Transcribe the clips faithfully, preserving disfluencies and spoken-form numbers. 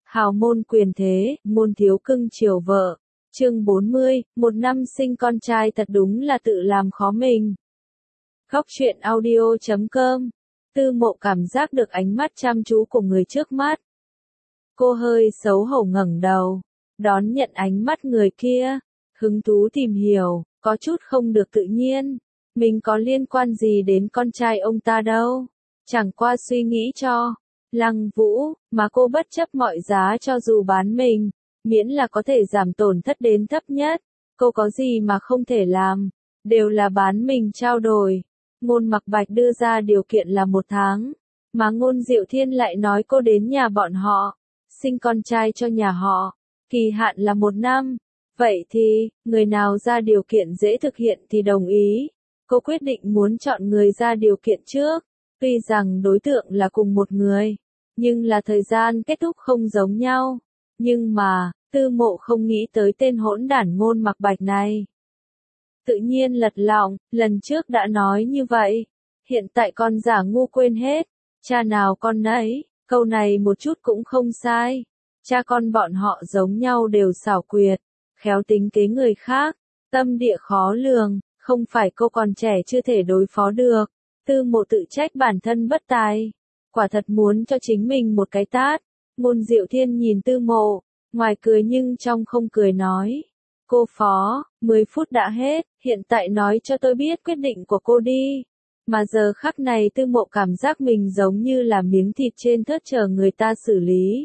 Hào môn quyền thế, môn thiếu cưng chiều vợ. Chương bốn mươi, một năm sinh con trai thật đúng là tự làm khó mình. Góc truyện audio chấm com. Tư Mộ cảm giác được ánh mắt chăm chú của người trước mắt. Cô hơi xấu hổ ngẩng đầu, đón nhận ánh mắt người kia, hứng thú tìm hiểu, có chút không được tự nhiên. Mình có liên quan gì đến con trai ông ta đâu. Chẳng qua suy nghĩ cho Lăng Vũ, mà cô bất chấp mọi giá cho dù bán mình, miễn là có thể giảm tổn thất đến thấp nhất. Cô có gì mà không thể làm, đều là bán mình trao đổi. Ngôn Mặc Bạch đưa ra điều kiện là một tháng, mà Ngôn Diệu Thiên lại nói cô đến nhà bọn họ, sinh con trai cho nhà họ, kỳ hạn là một năm. Vậy thì, người nào ra điều kiện dễ thực hiện thì đồng ý. Cô quyết định muốn chọn người ra điều kiện trước. Tuy rằng đối tượng là cùng một người, nhưng là thời gian kết thúc không giống nhau. Nhưng mà, Tư Mộ không nghĩ tới tên hỗn đản Ngôn Mặc Bạch này. Tự nhiên lật lọng, lần trước đã nói như vậy. Hiện tại con giả ngu quên hết. Cha nào con nấy, câu này một chút cũng không sai. Cha con bọn họ giống nhau đều xảo quyệt, khéo tính kế người khác, tâm địa khó lường, không phải cô còn trẻ chưa thể đối phó được. Tư Mộ tự trách bản thân bất tài, quả thật muốn cho chính mình một cái tát. Ngôn Diệu Thiên nhìn Tư Mộ, ngoài cười nhưng trong không cười nói. Cô Phó, mười phút đã hết, hiện tại nói cho tôi biết quyết định của cô đi. Mà giờ khắc này Tư Mộ cảm giác mình giống như là miếng thịt trên thớt chờ người ta xử lý.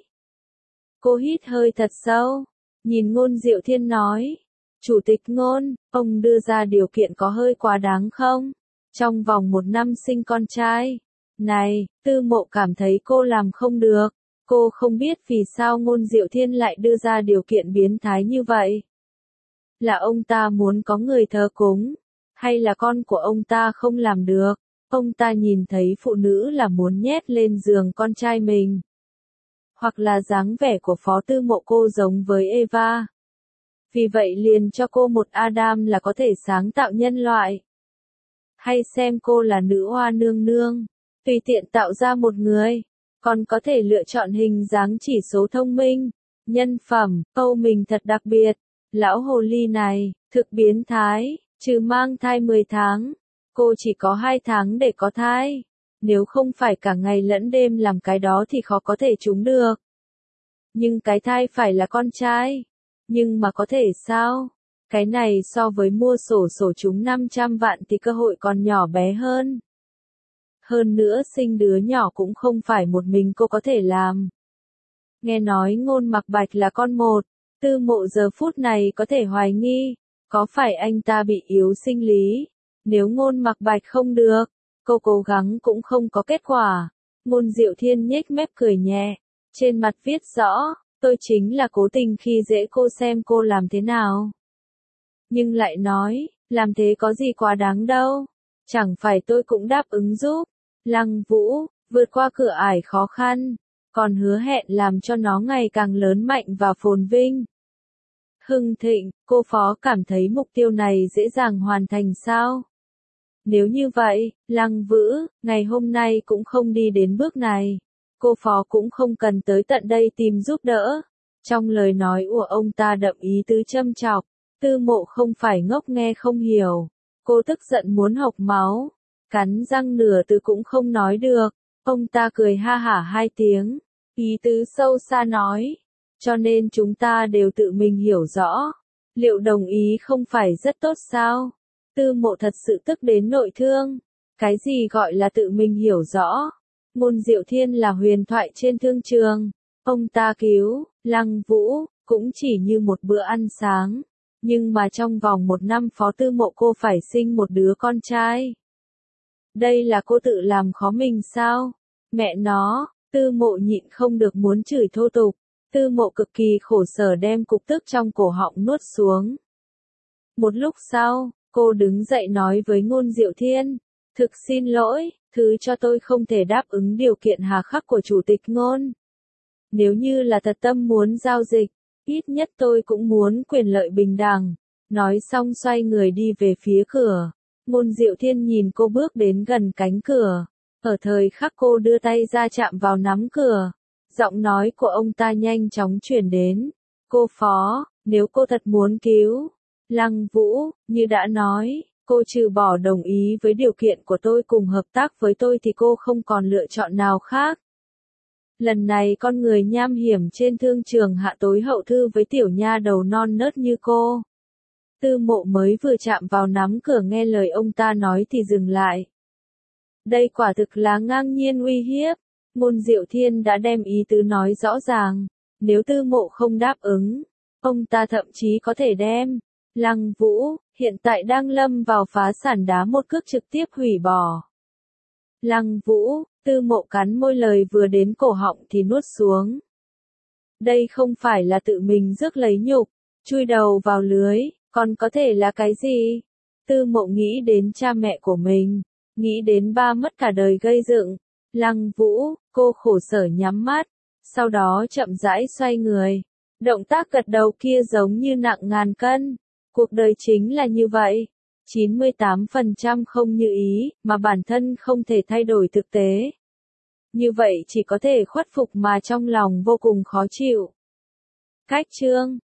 Cô hít hơi thật sâu, nhìn Ngôn Diệu Thiên nói. Chủ tịch Ngôn, ông đưa ra điều kiện có hơi quá đáng không? Trong vòng một năm sinh con trai. Này, Tư Mộ cảm thấy cô làm không được. Cô không biết vì sao Ngôn Diệu Thiên lại đưa ra điều kiện biến thái như vậy. Là ông ta muốn có người thờ cúng, hay là con của ông ta không làm được? Ông ta nhìn thấy phụ nữ là muốn nhét lên giường con trai mình. Hoặc là dáng vẻ của Phó Tư Mộ cô giống với Eva. Vì vậy liền cho cô một Adam là có thể sáng tạo nhân loại. Hay xem cô là nữ hoa nương nương, tùy tiện tạo ra một người, còn có thể lựa chọn hình dáng chỉ số thông minh, nhân phẩm, câu mình thật đặc biệt. Lão hồ ly này, thực biến thái, trừ mang thai mười tháng, cô chỉ có hai tháng để có thai. Nếu không phải cả ngày lẫn đêm làm cái đó thì khó có thể trúng được. Nhưng cái thai phải là con trai. Nhưng mà có thể sao? Cái này so với mua sổ sổ trúng năm trăm vạn thì cơ hội còn nhỏ bé hơn. Hơn nữa sinh đứa nhỏ cũng không phải một mình cô có thể làm. Nghe nói Ngôn Mặc Bạch là con một, Tư Mộ giờ phút này có thể hoài nghi, có phải anh ta bị yếu sinh lý? Nếu Ngôn Mặc Bạch không được, cô cố gắng cũng không có kết quả. Ngôn Diệu Thiên nhếch mép cười nhẹ, trên mặt viết rõ, tôi chính là cố tình khi dễ cô xem cô làm thế nào. Nhưng lại nói, làm thế có gì quá đáng đâu, chẳng phải tôi cũng đáp ứng giúp Lăng Vũ vượt qua cửa ải khó khăn, còn hứa hẹn làm cho nó ngày càng lớn mạnh và phồn vinh. Hưng thịnh, cô Phó cảm thấy mục tiêu này dễ dàng hoàn thành sao? Nếu như vậy, Lăng Vũ, ngày hôm nay cũng không đi đến bước này. Cô Phó cũng không cần tới tận đây tìm giúp đỡ. Trong lời nói của ông ta đậm ý tứ châm chọc, Tư Mộ không phải ngốc nghe không hiểu. Cô tức giận muốn hộc máu, cắn răng nửa từ cũng không nói được. Ông ta cười ha hả hai tiếng, ý tứ sâu xa nói. Cho nên chúng ta đều tự mình hiểu rõ. Liệu đồng ý không phải rất tốt sao? Tư Mộ thật sự tức đến nội thương. Cái gì gọi là tự mình hiểu rõ? Ngôn Diệu Thiên là huyền thoại trên thương trường. Ông ta cứu Lăng Vũ cũng chỉ như một bữa ăn sáng. Nhưng mà trong vòng một năm Phó Tư Mộ cô phải sinh một đứa con trai. Đây là cô tự làm khó mình sao? Mẹ nó, Tư Mộ nhịn không được muốn chửi thô tục. Tư Mộ cực kỳ khổ sở đem cục tức trong cổ họng nuốt xuống. Một lúc sau, cô đứng dậy nói với Ngôn Diệu Thiên, thực xin lỗi, thứ cho tôi không thể đáp ứng điều kiện hà khắc của Chủ tịch Ngôn. Nếu như là thật tâm muốn giao dịch, ít nhất tôi cũng muốn quyền lợi bình đẳng. Nói xong xoay người đi về phía cửa. Ngôn Diệu Thiên nhìn cô bước đến gần cánh cửa. Ở thời khắc cô đưa tay ra chạm vào nắm cửa, Giọng nói của ông ta nhanh chóng chuyển đến. Cô Phó, nếu cô thật muốn cứu Lăng Vũ, như đã nói, cô trừ bỏ đồng ý với điều kiện của tôi cùng hợp tác với tôi thì cô không còn lựa chọn nào khác. Lần này con người nham hiểm trên thương trường hạ tối hậu thư với tiểu nha đầu non nớt như cô. Tư Mộ mới vừa chạm vào nắm cửa nghe lời ông ta nói thì dừng lại. Đây quả thực là ngang nhiên uy hiếp. Ngôn Diệu Thiên đã đem ý tứ nói rõ ràng. Nếu Tư Mộ không đáp ứng, ông ta thậm chí có thể đem Lăng Vũ, hiện tại đang lâm vào phá sản đá một cước trực tiếp hủy bỏ. Lăng Vũ, Tư Mộ cắn môi lời vừa đến cổ họng thì nuốt xuống. Đây không phải là tự mình rước lấy nhục, chui đầu vào lưới, còn có thể là cái gì? Tư Mộ nghĩ đến cha mẹ của mình, nghĩ đến ba mất cả đời gây dựng. Lăng Vũ, cô khổ sở nhắm mắt, sau đó chậm rãi xoay người. Động tác gật đầu kia giống như nặng ngàn cân. Cuộc đời chính là như vậy. chín mươi tám phần trăm không như ý, mà bản thân không thể thay đổi thực tế. Như vậy chỉ có thể khuất phục mà trong lòng vô cùng khó chịu. Cách chương